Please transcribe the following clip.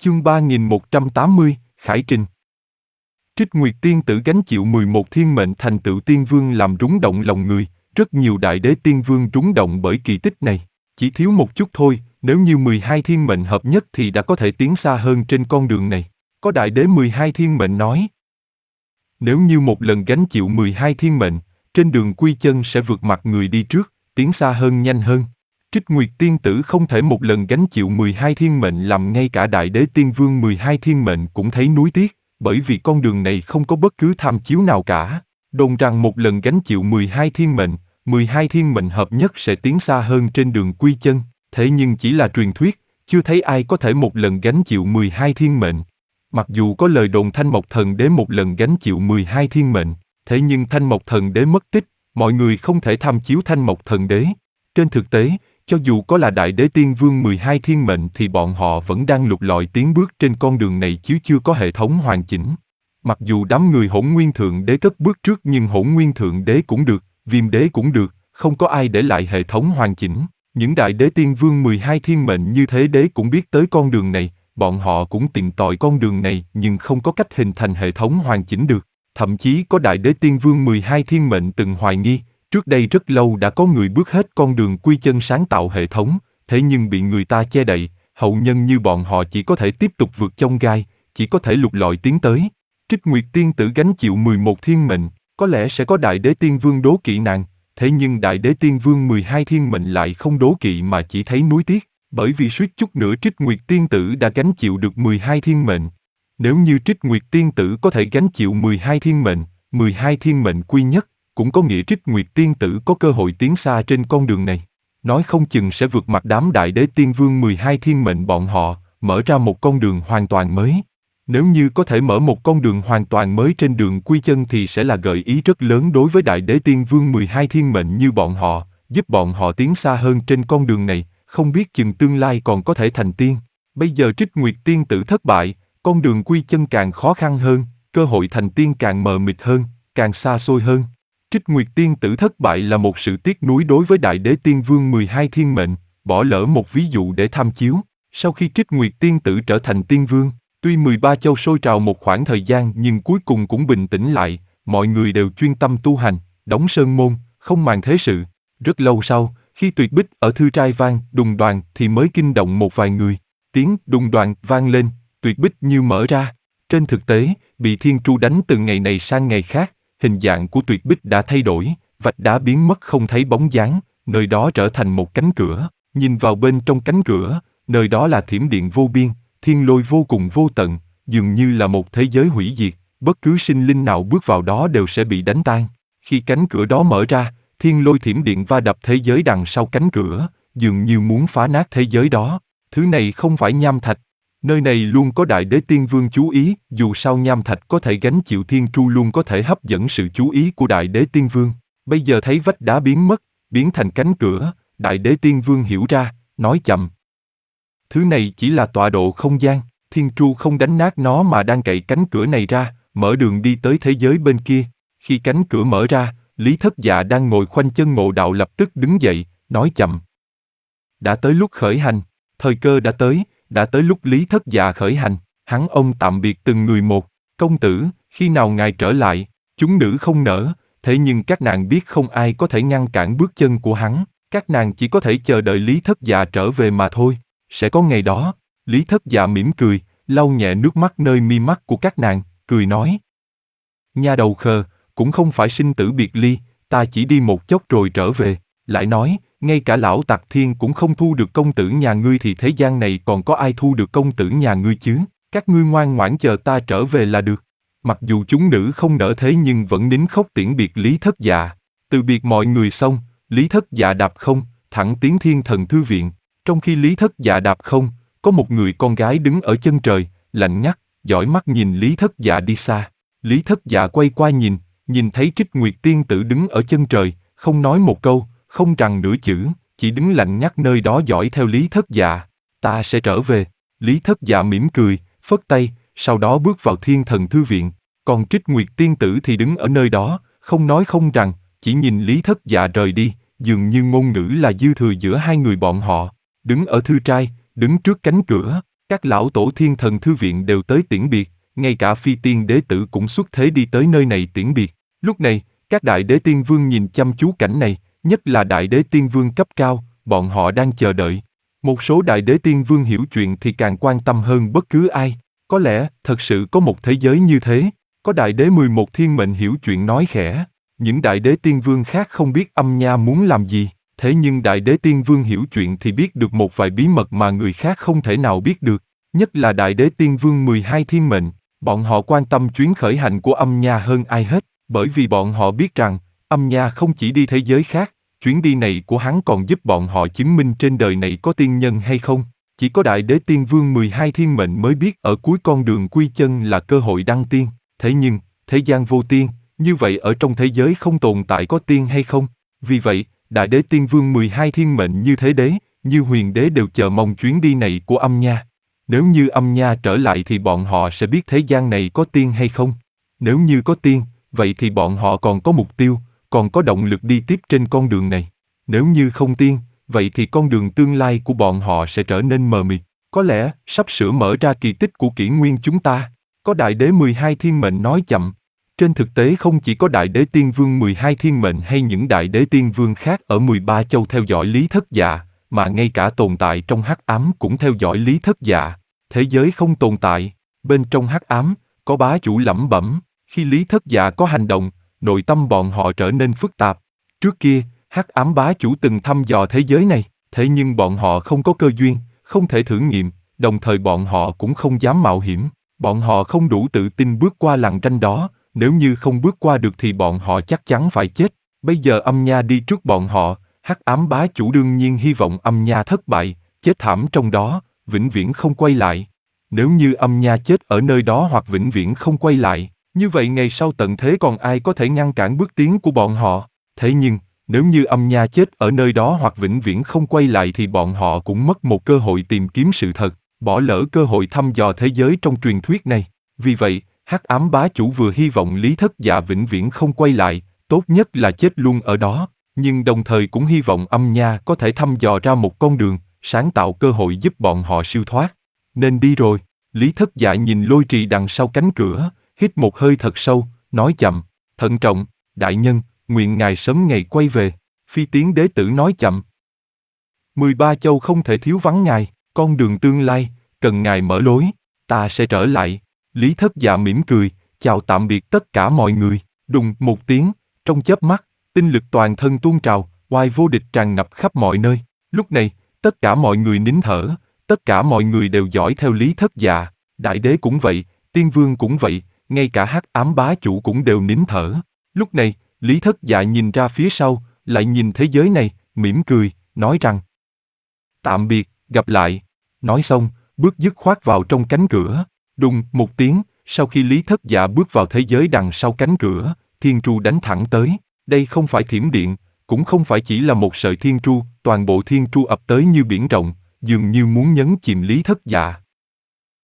Chương 3180, Khải Trình. Trích Nguyệt tiên tử gánh chịu 11 thiên mệnh thành tựu tiên vương làm rúng động lòng người, rất nhiều đại đế tiên vương rúng động bởi kỳ tích này. Chỉ thiếu một chút thôi, nếu như 12 thiên mệnh hợp nhất thì đã có thể tiến xa hơn trên con đường này. Có đại đế 12 thiên mệnh nói, nếu như một lần gánh chịu 12 thiên mệnh, trên đường quy chân sẽ vượt mặt người đi trước, tiến xa hơn nhanh hơn. Trích Nguyệt tiên tử không thể một lần gánh chịu 12 thiên mệnh làm ngay cả đại đế tiên vương 12 thiên mệnh cũng thấy nuối tiếc, bởi vì con đường này không có bất cứ tham chiếu nào cả. Đồn rằng một lần gánh chịu 12 thiên mệnh hợp nhất sẽ tiến xa hơn trên đường quy chân, thế nhưng chỉ là truyền thuyết, chưa thấy ai có thể một lần gánh chịu 12 thiên mệnh. Mặc dù có lời đồn Thanh Mộc Thần Đế một lần gánh chịu 12 thiên mệnh, thế nhưng Thanh Mộc Thần Đế mất tích, mọi người không thể tham chiếu Thanh Mộc Thần Đế. Trên thực tế, cho dù có là đại đế tiên vương 12 thiên mệnh thì bọn họ vẫn đang lục lọi tiến bước trên con đường này chứ chưa có hệ thống hoàn chỉnh. Mặc dù đám người Hỗn Nguyên Thượng Đế cất bước trước nhưng Hỗn Nguyên Thượng Đế cũng được, Viêm Đế cũng được, không có ai để lại hệ thống hoàn chỉnh. Những đại đế tiên vương 12 thiên mệnh như thế đế cũng biết tới con đường này, bọn họ cũng tìm tòi con đường này nhưng không có cách hình thành hệ thống hoàn chỉnh được. Thậm chí có đại đế tiên vương 12 thiên mệnh từng hoài nghi, trước đây rất lâu đã có người bước hết con đường quy chân sáng tạo hệ thống, thế nhưng bị người ta che đậy, hậu nhân như bọn họ chỉ có thể tiếp tục vượt chông gai, chỉ có thể lục lọi tiến tới. Trích Nguyệt tiên tử gánh chịu 11 thiên mệnh, có lẽ sẽ có đại đế tiên vương đố kỵ nàng, thế nhưng đại đế tiên vương 12 thiên mệnh lại không đố kỵ mà chỉ thấy nuối tiếc, bởi vì suýt chút nữa Trích Nguyệt tiên tử đã gánh chịu được 12 thiên mệnh. Nếu như Trích Nguyệt tiên tử có thể gánh chịu 12 thiên mệnh quy nhất, cũng có nghĩa Trích Nguyệt tiên tử có cơ hội tiến xa trên con đường này. Nói không chừng sẽ vượt mặt đám đại đế tiên vương 12 thiên mệnh bọn họ, mở ra một con đường hoàn toàn mới. Nếu như có thể mở một con đường hoàn toàn mới trên đường quy chân thì sẽ là gợi ý rất lớn đối với đại đế tiên vương 12 thiên mệnh như bọn họ, giúp bọn họ tiến xa hơn trên con đường này, không biết chừng tương lai còn có thể thành tiên. Bây giờ Trích Nguyệt tiên tử thất bại, con đường quy chân càng khó khăn hơn, cơ hội thành tiên càng mờ mịt hơn, càng xa xôi hơn. Trích Nguyệt tiên tử thất bại là một sự tiếc nuối đối với đại đế tiên vương 12 thiên mệnh, bỏ lỡ một ví dụ để tham chiếu. Sau khi Trích Nguyệt tiên tử trở thành tiên vương, tuy 13 châu sôi trào một khoảng thời gian nhưng cuối cùng cũng bình tĩnh lại, mọi người đều chuyên tâm tu hành, đóng sơn môn, không màng thế sự. Rất lâu sau, khi tuyệt bích ở thư trai vang đùng đoàng thì mới kinh động một vài người. Tiếng đùng đoàng vang lên, tuyệt bích như mở ra. Trên thực tế, bị thiên tru đánh từ ngày này sang ngày khác, hình dạng của tuyệt bích đã thay đổi, vách đá biến mất không thấy bóng dáng, nơi đó trở thành một cánh cửa. Nhìn vào bên trong cánh cửa, nơi đó là thiểm điện vô biên, thiên lôi vô cùng vô tận, dường như là một thế giới hủy diệt, bất cứ sinh linh nào bước vào đó đều sẽ bị đánh tan. Khi cánh cửa đó mở ra, thiên lôi thiểm điện va đập thế giới đằng sau cánh cửa, dường như muốn phá nát thế giới đó. Thứ này không phải nham thạch. Nơi này luôn có đại đế tiên vương chú ý, dù sao nham thạch có thể gánh chịu thiên tru luôn có thể hấp dẫn sự chú ý của đại đế tiên vương. Bây giờ thấy vách đá biến mất, biến thành cánh cửa, đại đế tiên vương hiểu ra, nói chậm. Thứ này chỉ là tọa độ không gian, thiên tru không đánh nát nó mà đang cậy cánh cửa này ra, mở đường đi tới thế giới bên kia. Khi cánh cửa mở ra, Lý Thất Dạ đang ngồi khoanh chân ngộ đạo lập tức đứng dậy, nói chậm. Đã tới lúc khởi hành, thời cơ đã tới lúc Lý Thất Dạ khởi hành. Hắn ông tạm biệt từng người một, công tử, khi nào ngài trở lại? Chúng nữ không nỡ, thế nhưng các nàng biết không ai có thể ngăn cản bước chân của hắn, các nàng chỉ có thể chờ đợi Lý Thất Dạ trở về mà thôi. Sẽ có ngày đó. Lý Thất Dạ mỉm cười, lau nhẹ nước mắt nơi mi mắt của các nàng, cười nói. Nha đầu khờ, cũng không phải sinh tử biệt ly, ta chỉ đi một chốc rồi trở về. Lại nói, ngay cả lão Tặc Thiên cũng không thu được công tử nhà ngươi thì thế gian này còn có ai thu được công tử nhà ngươi chứ? Các ngươi ngoan ngoãn chờ ta trở về là được. Mặc dù chúng nữ không nỡ thế nhưng vẫn nín khóc tiễn biệt Lý Thất Dạ. Từ biệt mọi người xong, Lý Thất Dạ đạp không, thẳng tiến Thiên Thần Thư Viện. Trong khi Lý Thất Dạ đạp không, có một người con gái đứng ở chân trời, lạnh ngắt, dõi mắt nhìn Lý Thất Dạ đi xa. Lý Thất Dạ quay qua nhìn thấy Trích Nguyệt tiên tử đứng ở chân trời, không nói một câu, không rằng nửa chữ, chỉ đứng lạnh ngắt nơi đó dõi theo Lý Thất Dạ. Ta sẽ trở về. Lý Thất Dạ mỉm cười, phất tay, sau đó bước vào Thiên Thần Thư Viện. Còn Trích Nguyệt tiên tử thì đứng ở nơi đó, không nói không rằng, chỉ nhìn Lý Thất Dạ rời đi, dường như ngôn ngữ là dư thừa giữa hai người bọn họ. Đứng ở thư trai, đứng trước cánh cửa, Các lão tổ thiên thần thư viện đều tới tiễn biệt, ngay cả phi tiên đế tử cũng xuất thế đi tới nơi này tiễn biệt. Lúc này, các đại đế tiên vương nhìn chăm chú cảnh này, nhất là đại đế tiên vương cấp cao, bọn họ đang chờ đợi. Một số đại đế tiên vương hiểu chuyện thì càng quan tâm hơn bất cứ ai. Có lẽ, thật sự có một thế giới như thế. Có đại đế 11 thiên mệnh hiểu chuyện nói khẽ. Những đại đế tiên vương khác không biết Âm Nha muốn làm gì. Thế nhưng đại đế tiên vương hiểu chuyện thì biết được một vài bí mật mà người khác không thể nào biết được. Nhất là đại đế tiên vương 12 thiên mệnh. Bọn họ quan tâm chuyến khởi hành của Âm Nha hơn ai hết. Bởi vì bọn họ biết rằng, Âm Nha không chỉ đi thế giới khác, chuyến đi này của hắn còn giúp bọn họ chứng minh trên đời này có tiên nhân hay không. Chỉ có đại đế tiên vương 12 thiên mệnh mới biết ở cuối con đường quy chân là cơ hội đăng tiên. Thế nhưng, thế gian vô tiên, như vậy ở trong thế giới không tồn tại có tiên hay không? Vì vậy, đại đế tiên vương 12 thiên mệnh như thế đế, như huyền đế đều chờ mong chuyến đi này của Âm Nha. Nếu như Âm Nha trở lại thì bọn họ sẽ biết thế gian này có tiên hay không. Nếu như có tiên, vậy thì bọn họ còn có mục tiêu, còn có động lực đi tiếp trên con đường này. Nếu như không tiên, vậy thì con đường tương lai của bọn họ sẽ trở nên mờ mịt. Có lẽ, sắp sửa mở ra kỳ tích của kỷ nguyên chúng ta. Có đại đế 12 thiên mệnh nói chậm. Trên thực tế không chỉ có đại đế tiên vương 12 thiên mệnh hay những đại đế tiên vương khác ở 13 châu theo dõi Lý Thất Dạ, mà ngay cả tồn tại trong hắc ám cũng theo dõi Lý Thất Dạ. Thế giới không tồn tại, bên trong hắc ám, có bá chủ lẩm bẩm, khi Lý Thất Dạ có hành động, nội tâm bọn họ trở nên phức tạp. Trước kia, hắc ám bá chủ từng thăm dò thế giới này, thế nhưng bọn họ không có cơ duyên, không thể thử nghiệm, đồng thời bọn họ cũng không dám mạo hiểm. Bọn họ không đủ tự tin bước qua lằn ranh đó, nếu như không bước qua được thì bọn họ chắc chắn phải chết. Bây giờ Âm Nha đi trước bọn họ, hắc ám bá chủ đương nhiên hy vọng Âm Nha thất bại, chết thảm trong đó, vĩnh viễn không quay lại. Nếu như Âm Nha chết ở nơi đó hoặc vĩnh viễn không quay lại, như vậy ngày sau tận thế còn ai có thể ngăn cản bước tiến của bọn họ. Thế nhưng, nếu như Âm Nha chết ở nơi đó hoặc vĩnh viễn không quay lại thì bọn họ cũng mất một cơ hội tìm kiếm sự thật, bỏ lỡ cơ hội thăm dò thế giới trong truyền thuyết này. Vì vậy, hắc ám bá chủ vừa hy vọng Lý Thất Dạ vĩnh viễn không quay lại, tốt nhất là chết luôn ở đó, nhưng đồng thời cũng hy vọng Âm Nha có thể thăm dò ra một con đường, sáng tạo cơ hội giúp bọn họ siêu thoát. Nên đi rồi. Lý Thất Dạ nhìn lôi trì đằng sau cánh cửa, hít một hơi thật sâu, nói chậm, thận trọng, đại nhân, nguyện ngài sớm ngày quay về. Phi Tiến đế tử nói chậm. 13 châu không thể thiếu vắng ngài, con đường tương lai, cần ngài mở lối, ta sẽ trở lại. Lý Thất Dạ mỉm cười, chào tạm biệt tất cả mọi người. Đùng một tiếng, trong chớp mắt, tinh lực toàn thân tuôn trào, oai vô địch tràn ngập khắp mọi nơi. Lúc này, tất cả mọi người nín thở, tất cả mọi người đều dõi theo Lý Thất Dạ. Đại đế cũng vậy, tiên vương cũng vậy, ngay cả hắc ám bá chủ cũng đều nín thở. Lúc này, Lý Thất Dạ nhìn ra phía sau, lại nhìn thế giới này, mỉm cười, nói rằng tạm biệt, gặp lại. Nói xong, bước dứt khoát vào trong cánh cửa. Đùng một tiếng, sau khi Lý Thất Dạ bước vào thế giới đằng sau cánh cửa, thiên tru đánh thẳng tới. Đây không phải thiểm điện, cũng không phải chỉ là một sợi thiên tru, toàn bộ thiên tru ập tới như biển rộng, dường như muốn nhấn chìm Lý Thất Dạ.